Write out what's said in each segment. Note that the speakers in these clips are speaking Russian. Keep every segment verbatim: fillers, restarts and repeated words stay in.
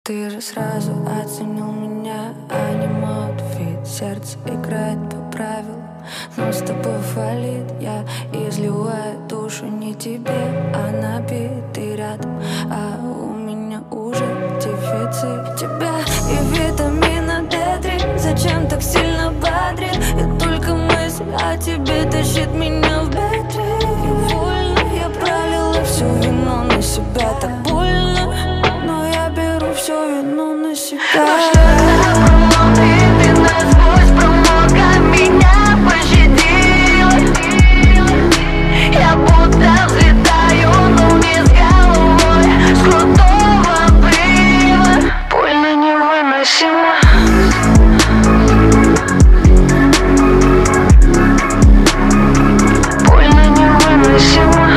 Ты же сразу оценил меня, а не мой аутфит. Сердце играет по правилам, но с тобой валит. Я изливаю душу не тебе, а на бит. Ты рядом, а у меня уже дефицит тебя и витамина дэ три. Зачем так сильно бодрит? И только мысль о тебе тащит меня в бедре. Невольно я пролила всю вину на себя. Так больно, но я беру всю вину на себя. Ты насквозь промокла, меня пощадила. Я будто взлетаю, но не с головой. С крутого обрыва больно невыносимо. Больно невыносимо.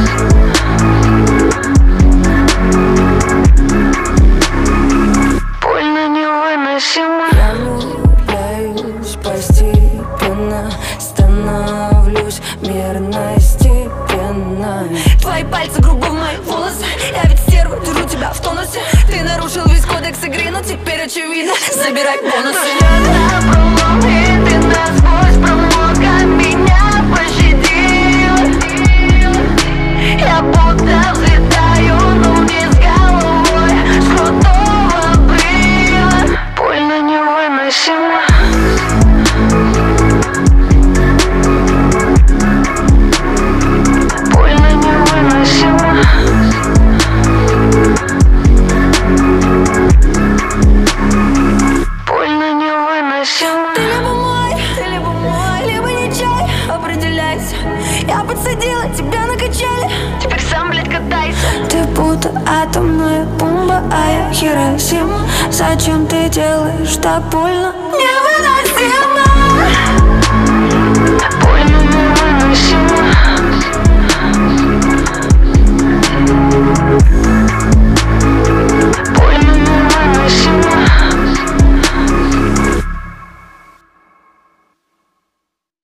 Больно невыносимо. Я влюбляюсь постепенно, становлюсь мерной, степенно. Твои пальцы грубо в мои волосы. Я ведь стерва, держу тебя в тонусе. Ты нарушил весь кодекс игры, но теперь очевидно. Забирай бонусы. И ты насквозь промокла, меня пощадила. Я будто взлетаю, но не с головой. С крутого обрыва больно невыносимо. Больно невыносимо. Больно невыносимо. Ты либо мой, ты либо мой, либо не чай. Определяйся. Я подсадила тебя на качели. Теперь сам, блядь, катайся. Ты будто атомная бомба, а я Хиросима. Зачем ты делаешь так больно? Невыносимо.